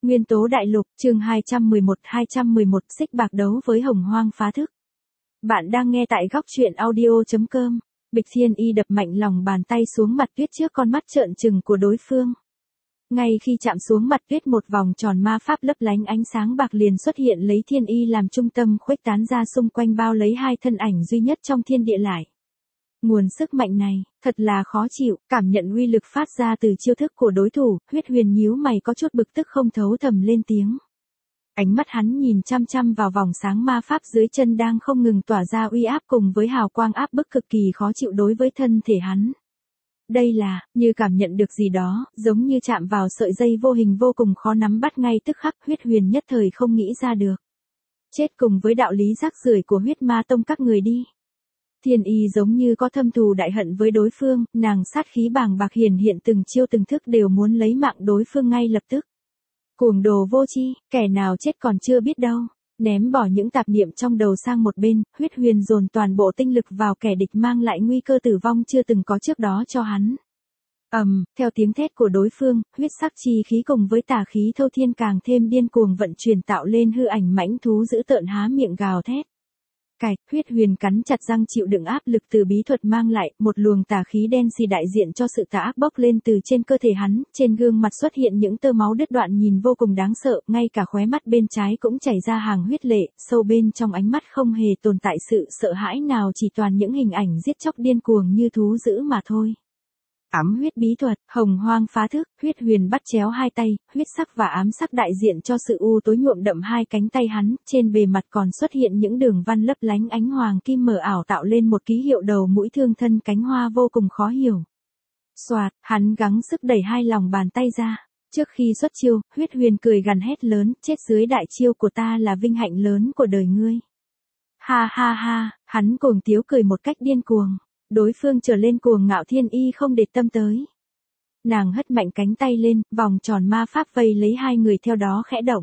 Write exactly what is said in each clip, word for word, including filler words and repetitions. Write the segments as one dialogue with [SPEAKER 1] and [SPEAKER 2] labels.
[SPEAKER 1] Nguyên tố đại lục, chương hai trăm mười một hai trăm mười một xích bạc đấu với hồng hoang phá thức. Bạn đang nghe tại góc truyện audio chấm com. Bịch Thiên Y đập mạnh lòng bàn tay xuống mặt tuyết trước con mắt trợn trừng của đối phương. Ngay khi chạm xuống mặt tuyết, một vòng tròn ma pháp lấp lánh ánh sáng bạc liền xuất hiện, lấy Thiên Y làm trung tâm khuếch tán ra xung quanh, bao lấy hai thân ảnh duy nhất trong thiên địa lại. Nguồn sức mạnh này, thật là khó chịu, cảm nhận uy lực phát ra từ chiêu thức của đối thủ, Huyết Huyền nhíu mày có chút bực tức không thấu thầm lên tiếng. Ánh mắt hắn nhìn chăm chăm vào vòng sáng ma pháp dưới chân đang không ngừng tỏa ra uy áp cùng với hào quang áp bức cực kỳ khó chịu đối với thân thể hắn. Đây là, như cảm nhận được gì đó, giống như chạm vào sợi dây vô hình vô cùng khó nắm bắt, ngay tức khắc Huyết Huyền nhất thời không nghĩ ra được. Chết cùng với đạo lý rác rưởi của huyết ma tông các người đi. Thiên Y giống như có thâm thù đại hận với đối phương, nàng sát khí bàng bạc hiển hiện, từng chiêu từng thức đều muốn lấy mạng đối phương ngay lập tức. Cuồng đồ vô tri, kẻ nào chết còn chưa biết đâu. Ném bỏ những tạp niệm trong đầu sang một bên, Huyết Huyền dồn toàn bộ tinh lực vào kẻ địch mang lại nguy cơ tử vong chưa từng có trước đó cho hắn. Ầm, um, theo tiếng thét của đối phương, huyết sắc chi khí cùng với tà khí thâu thiên càng thêm điên cuồng vận chuyển, tạo lên hư ảnh mãnh thú dữ tợn há miệng gào thét. Cạch, Huyết Huyền cắn chặt răng chịu đựng áp lực từ bí thuật mang lại, một luồng tà khí đen xì đại diện cho sự tà ác bốc lên từ trên cơ thể hắn, trên gương mặt xuất hiện những tơ máu đứt đoạn nhìn vô cùng đáng sợ, ngay cả khóe mắt bên trái cũng chảy ra hàng huyết lệ, sâu bên trong ánh mắt không hề tồn tại sự sợ hãi nào, chỉ toàn những hình ảnh giết chóc điên cuồng như thú dữ mà thôi. Ám huyết bí thuật, hồng hoang phá thức, Huyết Huyền bắt chéo hai tay, huyết sắc và ám sắc đại diện cho sự u tối nhuộm đậm hai cánh tay hắn, trên bề mặt còn xuất hiện những đường văn lấp lánh ánh hoàng kim mờ ảo, tạo lên một ký hiệu đầu mũi thương thân cánh hoa vô cùng khó hiểu. Soạt, hắn gắng sức đẩy hai lòng bàn tay ra. Trước khi xuất chiêu, Huyết Huyền cười gằn hét lớn, chết dưới đại chiêu của ta là vinh hạnh lớn của đời ngươi. Ha ha ha, hắn cuồng tiếu cười một cách điên cuồng. Đối phương trở lên cuồng ngạo, Thiên Y không để tâm tới. Nàng hất mạnh cánh tay lên, vòng tròn ma pháp vây lấy hai người theo đó khẽ động.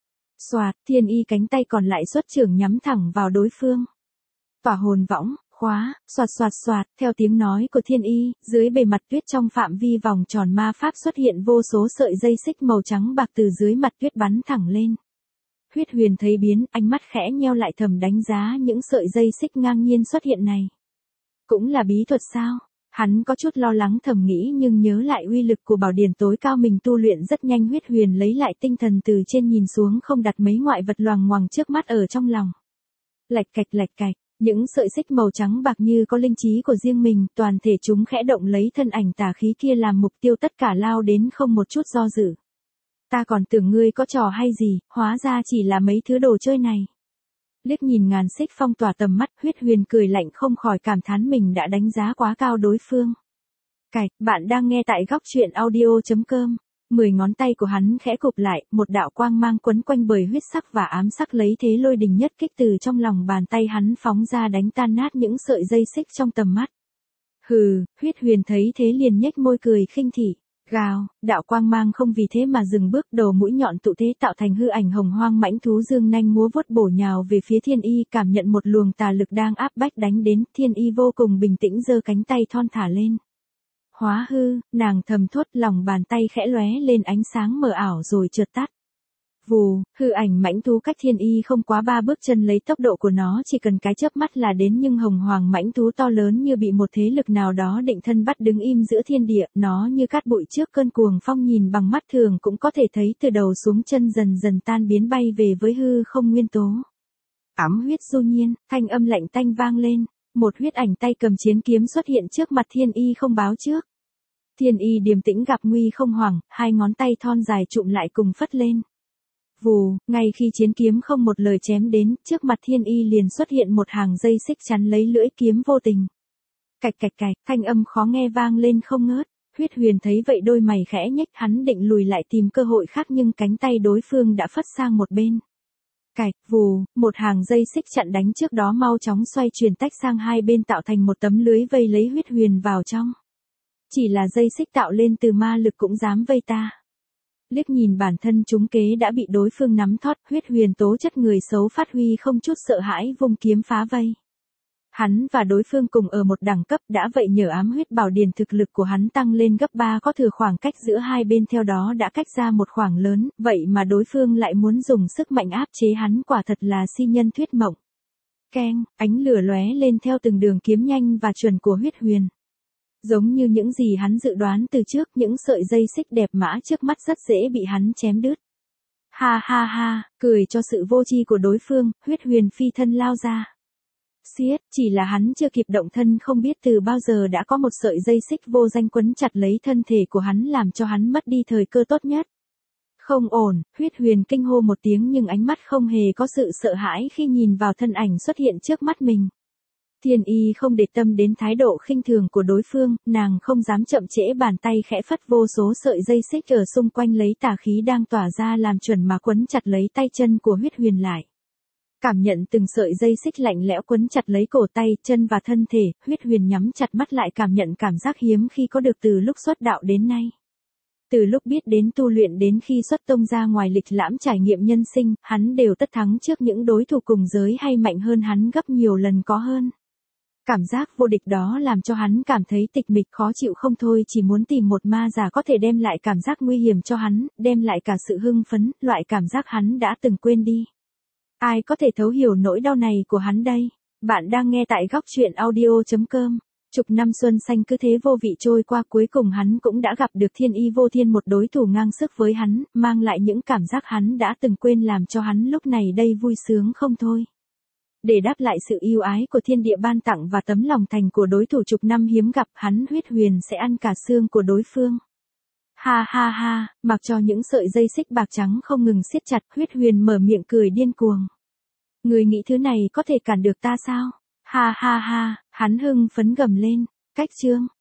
[SPEAKER 1] Soạt, Thiên Y cánh tay còn lại xuất trưởng nhắm thẳng vào đối phương. Tỏa hồn võng, khóa, soạt soạt soạt, theo tiếng nói của Thiên Y, dưới bề mặt tuyết trong phạm vi vòng tròn ma pháp xuất hiện vô số sợi dây xích màu trắng bạc từ dưới mặt tuyết bắn thẳng lên. Huyết Huyền thấy biến, ánh mắt khẽ nheo lại, thầm đánh giá những sợi dây xích ngang nhiên xuất hiện này. Cũng là bí thuật sao? Hắn có chút lo lắng thầm nghĩ, nhưng nhớ lại uy lực của bảo điển tối cao mình tu luyện rất nhanh. Huyết Huyền lấy lại tinh thần, từ trên nhìn xuống không đặt mấy ngoại vật loằng ngoằng trước mắt ở trong lòng. Lạch cạch lạch cạch, những sợi xích màu trắng bạc như có linh trí của riêng mình, toàn thể chúng khẽ động lấy thân ảnh tà khí kia làm mục tiêu, tất cả lao đến không một chút do dự. Ta còn tưởng ngươi có trò hay gì, hóa ra chỉ là mấy thứ đồ chơi này. Liếc nhìn ngàn xích phong tỏa tầm mắt, Huyết Huyền cười lạnh, không khỏi cảm thán mình đã đánh giá quá cao đối phương. Cạch, bạn đang nghe tại góc truyện audio chấm com. Mười ngón tay của hắn khẽ cụp lại, một đạo quang mang quấn quanh bởi huyết sắc và ám sắc lấy thế lôi đình nhất kích từ trong lòng bàn tay hắn phóng ra, đánh tan nát những sợi dây xích trong tầm mắt. Hừ, Huyết Huyền thấy thế liền nhếch môi cười khinh thị. Gào, đạo quang mang không vì thế mà dừng bước, đầu mũi nhọn tụ thế tạo thành hư ảnh hồng hoang mãnh thú dương nanh múa vuốt bổ nhào về phía Thiên Y, cảm nhận một luồng tà lực đang áp bách đánh đến, Thiên Y vô cùng bình tĩnh giơ cánh tay thon thả lên. Hóa hư, nàng thầm thốt, lòng bàn tay khẽ lóe lên ánh sáng mờ ảo rồi chợt tắt. Vù, hư ảnh mãnh thú cách Thiên Y không quá ba bước chân, lấy tốc độ của nó chỉ cần cái chớp mắt là đến, nhưng hồng hoàng mãnh thú to lớn như bị một thế lực nào đó định thân bắt đứng im giữa thiên địa, nó như cát bụi trước cơn cuồng phong, nhìn bằng mắt thường cũng có thể thấy từ đầu xuống chân dần dần tan biến, bay về với hư không nguyên tố. Ám huyết du nhiên, thanh âm lạnh tanh vang lên, một huyết ảnh tay cầm chiến kiếm xuất hiện trước mặt Thiên Y không báo trước. Thiên Y điềm tĩnh gặp nguy không hoảng, hai ngón tay thon dài trụm lại cùng phất lên. Vù, ngay khi chiến kiếm không một lời chém đến, trước mặt Thiên Y liền xuất hiện một hàng dây xích chắn lấy lưỡi kiếm vô tình. Cạch cạch cạch, thanh âm khó nghe vang lên không ngớt. Huyết Huyền thấy vậy đôi mày khẽ nhếch, hắn định lùi lại tìm cơ hội khác nhưng cánh tay đối phương đã phất sang một bên. Cạch, vù, một hàng dây xích chặn đánh trước đó mau chóng xoay chuyển tách sang hai bên, tạo thành một tấm lưới vây lấy Huyết Huyền vào trong. Chỉ là dây xích tạo lên từ ma lực cũng dám vây ta. Liếc nhìn bản thân trúng kế đã bị đối phương nắm thót, Huyết Huyền tố chất người xấu phát huy không chút sợ hãi, vung kiếm phá vây. Hắn và đối phương cùng ở một đẳng cấp, đã vậy nhờ ám huyết bảo điển thực lực của hắn tăng lên gấp ba, có thừa khoảng cách giữa hai bên theo đó đã cách ra một khoảng lớn, vậy mà đối phương lại muốn dùng sức mạnh áp chế hắn, quả thật là si nhân thuyết mộng. Keng, ánh lửa lóe lên theo từng đường kiếm nhanh và chuẩn của Huyết Huyền. Giống như những gì hắn dự đoán từ trước, những sợi dây xích đẹp mã trước mắt rất dễ bị hắn chém đứt. Ha ha ha, cười cho sự vô tri của đối phương, Huyết Huyền phi thân lao ra. Xiết, chỉ là hắn chưa kịp động thân không biết từ bao giờ đã có một sợi dây xích vô danh quấn chặt lấy thân thể của hắn, làm cho hắn mất đi thời cơ tốt nhất. Không ổn, Huyết Huyền kinh hô một tiếng nhưng ánh mắt không hề có sự sợ hãi khi nhìn vào thân ảnh xuất hiện trước mắt mình. Thiên Y không để tâm đến thái độ khinh thường của đối phương, nàng không dám chậm trễ, bàn tay khẽ phất, vô số sợi dây xích ở xung quanh lấy tà khí đang tỏa ra làm chuẩn mà quấn chặt lấy tay chân của Huyết Huyền lại. Cảm nhận từng sợi dây xích lạnh lẽo quấn chặt lấy cổ tay, chân và thân thể, Huyết Huyền nhắm chặt mắt lại, cảm nhận cảm giác hiếm khi có được từ lúc xuất đạo đến nay. Từ lúc biết đến tu luyện đến khi xuất tông ra ngoài lịch lãm trải nghiệm nhân sinh, hắn đều tất thắng trước những đối thủ cùng giới hay mạnh hơn hắn gấp nhiều lần có hơn. Cảm giác vô địch đó làm cho hắn cảm thấy tịch mịch khó chịu không thôi, chỉ muốn tìm một ma giả có thể đem lại cảm giác nguy hiểm cho hắn, đem lại cả sự hưng phấn, loại cảm giác hắn đã từng quên đi. Ai có thể thấu hiểu nỗi đau này của hắn đây? Bạn đang nghe tại góc truyện audio chấm com. Chục năm xuân xanh cứ thế vô vị trôi qua, cuối cùng hắn cũng đã gặp được Thiên Y Vô Thiên, một đối thủ ngang sức với hắn, mang lại những cảm giác hắn đã từng quên, làm cho hắn lúc này đây vui sướng không thôi. Để đáp lại sự yêu ái của thiên địa ban tặng và tấm lòng thành của đối thủ chục năm hiếm gặp, hắn Huyết Huyền sẽ ăn cả xương của đối phương. Ha ha ha, mặc cho những sợi dây xích bạc trắng không ngừng siết chặt, Huyết Huyền mở miệng cười điên cuồng. Người nghĩ thứ này có thể cản được ta sao? Ha ha ha, hắn hưng phấn gầm lên. Cách chương